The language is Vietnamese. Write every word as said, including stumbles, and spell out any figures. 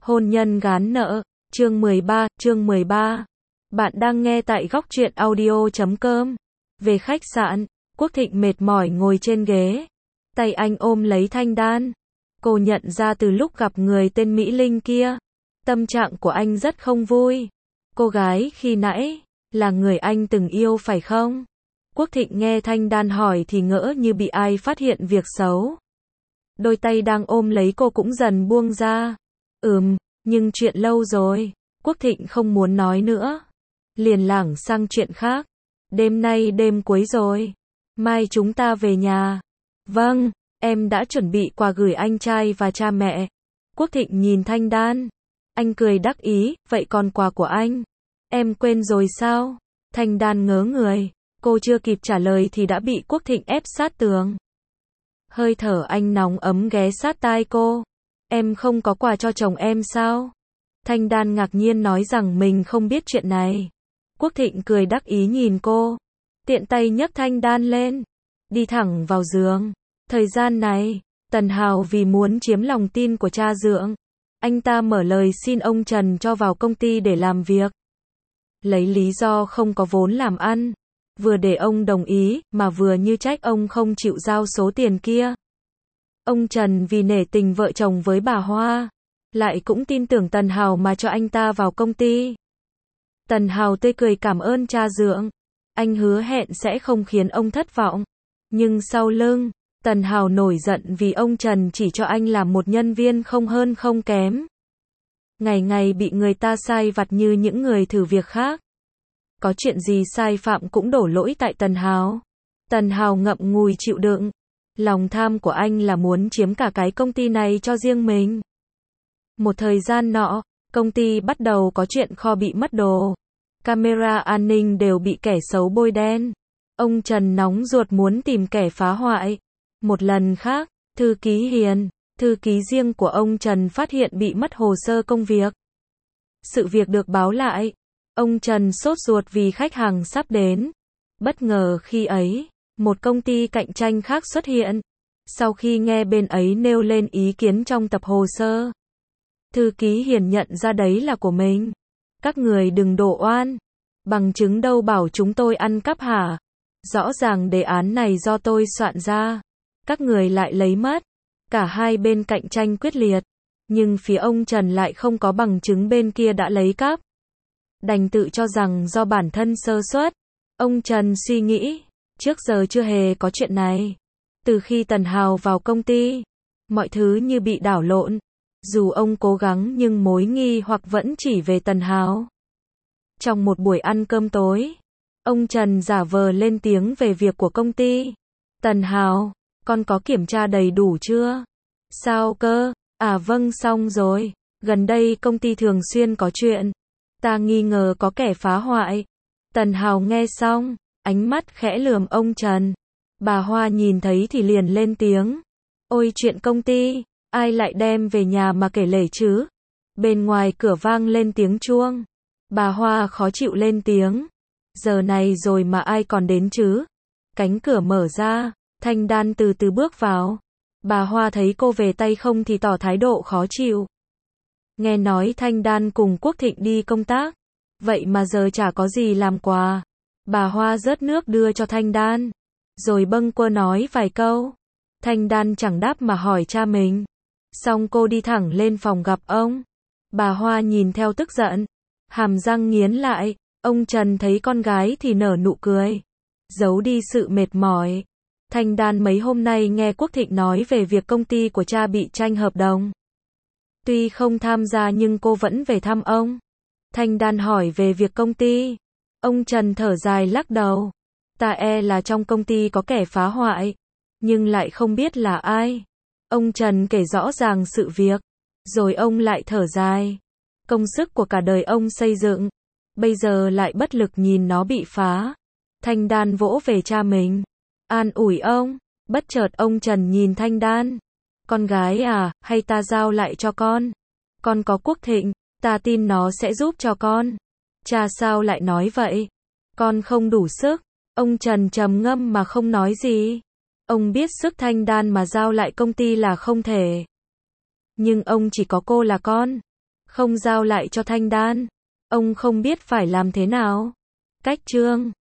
Hôn nhân gán nợ, chương mười ba, chương mười ba. Bạn đang nghe tại góc truyện audio chấm com. Về khách sạn, Quốc Thịnh mệt mỏi ngồi trên ghế. Tay anh ôm lấy thanh đan. Cô nhận ra từ lúc gặp người tên Mỹ Linh kia, tâm trạng của anh rất không vui. Cô gái khi nãy, là người anh từng yêu phải không? Quốc Thịnh nghe thanh đan hỏi thì ngỡ như bị ai phát hiện việc xấu. Đôi tay đang ôm lấy cô cũng dần buông ra. Ừm, nhưng chuyện lâu rồi. Quốc Thịnh không muốn nói nữa. Liền lảng sang chuyện khác. Đêm nay đêm cuối rồi. Mai chúng ta về nhà. Vâng, em đã chuẩn bị quà gửi anh trai và cha mẹ. Quốc Thịnh nhìn thanh đan. Anh cười đắc ý, vậy còn quà của anh? Em quên rồi sao? Thanh đan ngớ người. Cô chưa kịp trả lời thì đã bị Quốc Thịnh ép sát tường. Hơi thở anh nóng ấm ghé sát tai cô. Em không có quà cho chồng em sao? Thanh đan ngạc nhiên nói rằng mình không biết chuyện này. Quốc Thịnh cười đắc ý nhìn cô. Tiện tay nhấc thanh đan lên. Đi thẳng vào giường. Thời gian này, Tần Hào vì muốn chiếm lòng tin của cha dượng. Anh ta mở lời xin ông Trần cho vào công ty để làm việc. Lấy lý do không có vốn làm ăn. Vừa để ông đồng ý, mà vừa như trách ông không chịu giao số tiền kia. Ông Trần vì nể tình vợ chồng với bà Hoa, lại cũng tin tưởng Tần Hào mà cho anh ta vào công ty. Tần Hào tươi cười cảm ơn cha dượng. Anh hứa hẹn sẽ không khiến ông thất vọng. Nhưng sau lưng, Tần Hào nổi giận vì ông Trần chỉ cho anh làm một nhân viên không hơn không kém. Ngày ngày bị người ta sai vặt như những người thử việc khác. Có chuyện gì sai phạm cũng đổ lỗi tại Tần Hào. Tần Hào ngậm ngùi chịu đựng. Lòng tham của anh là muốn chiếm cả cái công ty này cho riêng mình. Một thời gian nọ, công ty bắt đầu có chuyện kho bị mất đồ. Camera an ninh đều bị kẻ xấu bôi đen. Ông Trần nóng ruột muốn tìm kẻ phá hoại. Một lần khác, thư ký Hiền, thư ký riêng của ông Trần phát hiện bị mất hồ sơ công việc. Sự việc được báo lại. Ông Trần sốt ruột vì khách hàng sắp đến. Bất ngờ khi ấy, một công ty cạnh tranh khác xuất hiện. Sau khi nghe bên ấy nêu lên ý kiến trong tập hồ sơ, thư ký Hiền nhận ra đấy là của mình. Các người đừng đổ oan. Bằng chứng đâu bảo chúng tôi ăn cắp hả? Rõ ràng đề án này do tôi soạn ra. Các người lại lấy mất. Cả hai bên cạnh tranh quyết liệt. Nhưng phía ông Trần lại không có bằng chứng bên kia đã lấy cắp. Đành tự cho rằng do bản thân sơ suất. Ông Trần suy nghĩ, trước giờ chưa hề có chuyện này. Từ khi Tần Hào vào công ty, mọi thứ như bị đảo lộn. Dù ông cố gắng nhưng mối nghi hoặc vẫn chỉ về Tần Hào. Trong một buổi ăn cơm tối, ông Trần giả vờ lên tiếng về việc của công ty. Tần Hào, con có kiểm tra đầy đủ chưa? Sao cơ? À vâng xong rồi. Gần đây công ty thường xuyên có chuyện. Ta nghi ngờ có kẻ phá hoại. Tần Hào nghe xong, ánh mắt khẽ lườm ông Trần. Bà Hoa nhìn thấy thì liền lên tiếng. Ôi chuyện công ty, ai lại đem về nhà mà kể lể chứ? Bên ngoài cửa vang lên tiếng chuông. Bà Hoa khó chịu lên tiếng. Giờ này rồi mà ai còn đến chứ? Cánh cửa mở ra, thanh đan từ từ bước vào. Bà Hoa thấy cô về tay không thì tỏ thái độ khó chịu. Nghe nói thanh đan cùng Quốc Thịnh đi công tác. Vậy mà giờ chả có gì làm quà. Bà Hoa rớt nước đưa cho thanh đan. Rồi bâng quơ nói vài câu. Thanh đan chẳng đáp mà hỏi cha mình. Xong cô đi thẳng lên phòng gặp ông. Bà Hoa nhìn theo tức giận. Hàm răng nghiến lại. Ông Trần thấy con gái thì nở nụ cười. Giấu đi sự mệt mỏi. Thanh đan mấy hôm nay nghe Quốc Thịnh nói về việc công ty của cha bị tranh hợp đồng. Tuy không tham gia nhưng cô vẫn về thăm ông. Thanh đan hỏi về việc công ty. Ông Trần thở dài lắc đầu. Ta e là trong công ty có kẻ phá hoại. Nhưng lại không biết là ai. Ông Trần kể rõ ràng sự việc. Rồi ông lại thở dài. Công sức của cả đời ông xây dựng. Bây giờ lại bất lực nhìn nó bị phá. Thanh đan vỗ về cha mình. An ủi ông. Bất chợt ông Trần nhìn thanh đan. Con gái à, hay ta giao lại cho con? Con có Quốc Thịnh, ta tin nó sẽ giúp cho con. Cha sao lại nói vậy? Con không đủ sức. Ông Trần trầm ngâm mà không nói gì. Ông biết sức thanh đan mà giao lại công ty là không thể. Nhưng ông chỉ có cô là con. không giao lại cho Thanh Đan. Ông không biết phải làm thế nào. Cách chương